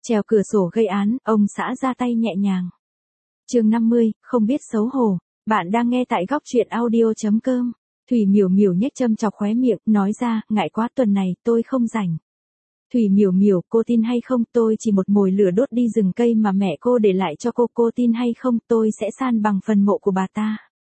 Trèo cửa sổ gây án, ông xã ra tay nhẹ nhàng. Chương 50, không biết xấu hổ. Bạn đang nghe tại góc truyện audio.com. Thủy Miểu Miểu nhếch châm chọc khóe miệng, nói ra, ngại quá tuần này tôi không rảnh. Thủy Miểu Miểu, cô tin hay không, tôi chỉ một mồi lửa đốt đi rừng cây mà mẹ cô để lại cho cô tin hay không, tôi sẽ san bằng phần mộ của bà ta.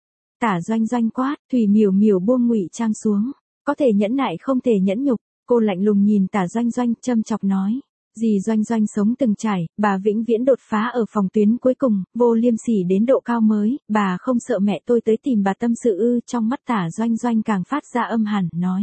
Tả Doanh Doanh quát, Thủy Miểu Miểu buông ngụy trang xuống, có thể nhẫn nại không thể nhẫn nhục. Cô lạnh lùng nhìn Tả Doanh Doanh, châm chọc nói. Dì Doanh Doanh sống từng trải, bà vĩnh viễn đột phá ở phòng tuyến cuối cùng, vô liêm sỉ đến độ cao mới, bà không sợ mẹ tôi tới tìm bà tâm sự ư? Trong mắt Tả Doanh Doanh càng phát ra âm hẳn, nói.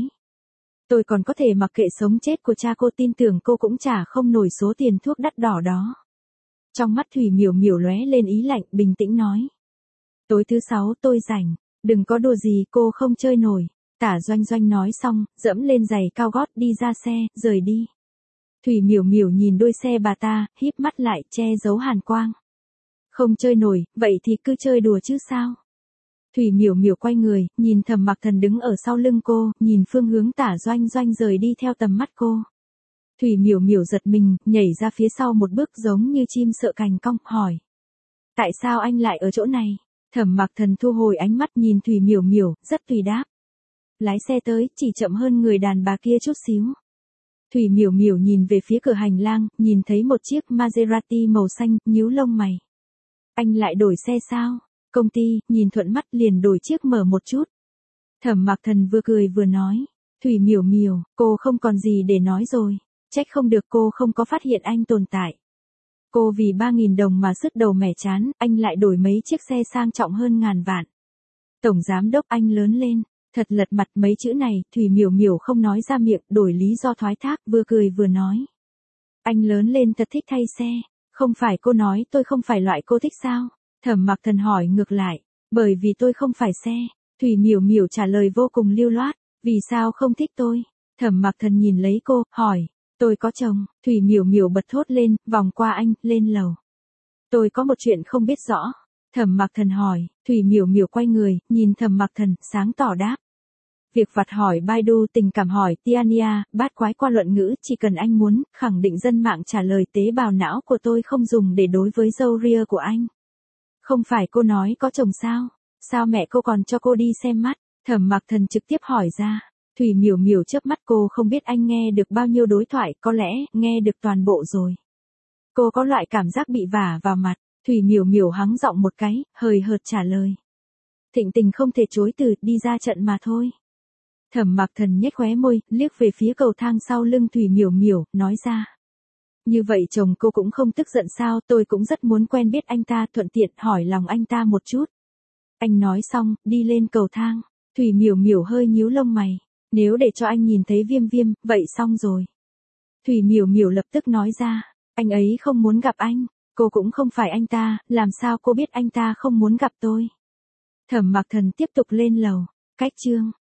Tôi còn có thể mặc kệ sống chết của cha cô, tin tưởng cô cũng trả không nổi số tiền thuốc đắt đỏ đó. Trong mắt Thủy Miểu Miểu lóe lên ý lạnh, bình tĩnh nói. Tối thứ 6 tôi rảnh, đừng có đùa gì, cô không chơi nổi. Tả Doanh Doanh nói xong, dẫm lên giày cao gót đi ra xe, rời đi. Thủy Miểu Miểu nhìn đôi xe bà ta, híp mắt lại, che giấu hàn quang. Không chơi nổi, vậy thì cứ chơi đùa chứ sao? Thủy Miểu Miểu quay người, nhìn Thẩm Mặc Thần đứng ở sau lưng cô, nhìn phương hướng Tả Doanh Doanh rời đi theo tầm mắt cô. Thủy Miểu Miểu giật mình, nhảy ra phía sau một bước giống như chim sợ cành cong, hỏi. Tại sao anh lại ở chỗ này? Thẩm Mặc Thần thu hồi ánh mắt nhìn Thủy Miểu Miểu, rất tùy đáp. Lái xe tới, chỉ chậm hơn người đàn bà kia chút xíu. Thủy Miểu Miểu nhìn về phía cửa hành lang, nhìn thấy một chiếc Maserati màu xanh, nhíu lông mày. Anh lại đổi xe sao? Công ty, nhìn thuận mắt liền đổi chiếc mở một chút. Thẩm Mặc Thần vừa cười vừa nói. Thủy Miểu Miểu, cô không còn gì để nói rồi. Trách không được cô không có phát hiện anh tồn tại. Cô vì 3.000 đồng mà sứt đầu mẻ chán, anh lại đổi mấy chiếc xe sang trọng hơn ngàn vạn. Tổng giám đốc, anh lớn lên. Thật lật mặt, mấy chữ này, Thủy Miểu Miểu không nói ra miệng, đổi lý do thoái thác, vừa cười vừa nói. Anh lớn lên thật thích thay xe, không phải cô nói tôi không phải loại cô thích sao? Thẩm Mặc Thần hỏi ngược lại, bởi vì tôi không phải xe. Thủy Miểu Miểu trả lời vô cùng lưu loát, vì sao không thích tôi? Thẩm Mặc Thần nhìn lấy cô, hỏi, tôi có chồng. Thủy Miểu Miểu bật thốt lên, vòng qua anh, lên lầu. Tôi có một chuyện không biết rõ. Thẩm Mặc Thần hỏi, Thủy Miểu Miểu quay người, nhìn Thẩm Mặc Thần, sáng tỏ đáp. Việc vặt hỏi Baidu, tình cảm hỏi Tiania, bát quái qua luận ngữ, chỉ cần anh muốn, khẳng định dân mạng trả lời tế bào não của tôi không dùng để đối với râu ria của anh. Không phải cô nói có chồng sao? Sao mẹ cô còn cho cô đi xem mắt? Thẩm Mặc Thần trực tiếp hỏi ra. Thủy Miểu Miểu chớp mắt, cô không biết anh nghe được bao nhiêu đối thoại, có lẽ, nghe được toàn bộ rồi. Cô có loại cảm giác bị vả vào mặt. Thủy Miểu Miểu hắng giọng một cái, hời hợt trả lời. Thịnh tình không thể chối từ, đi ra trận mà thôi. Thẩm Mặc Thần nhếch khóe môi, liếc về phía cầu thang sau lưng Thủy Miểu Miểu, nói ra. Như vậy chồng cô cũng không tức giận sao? Tôi cũng rất muốn quen biết anh ta, thuận tiện hỏi lòng anh ta một chút. Anh nói xong, đi lên cầu thang. Thủy Miểu Miểu hơi nhíu lông mày. Nếu để cho anh nhìn thấy Viêm Viêm, vậy xong rồi. Thủy Miểu Miểu lập tức nói ra. Anh ấy không muốn gặp anh. Cô cũng không phải anh ta, làm sao cô biết anh ta không muốn gặp tôi? Thẩm Mặc Thần tiếp tục lên lầu. Cách chương.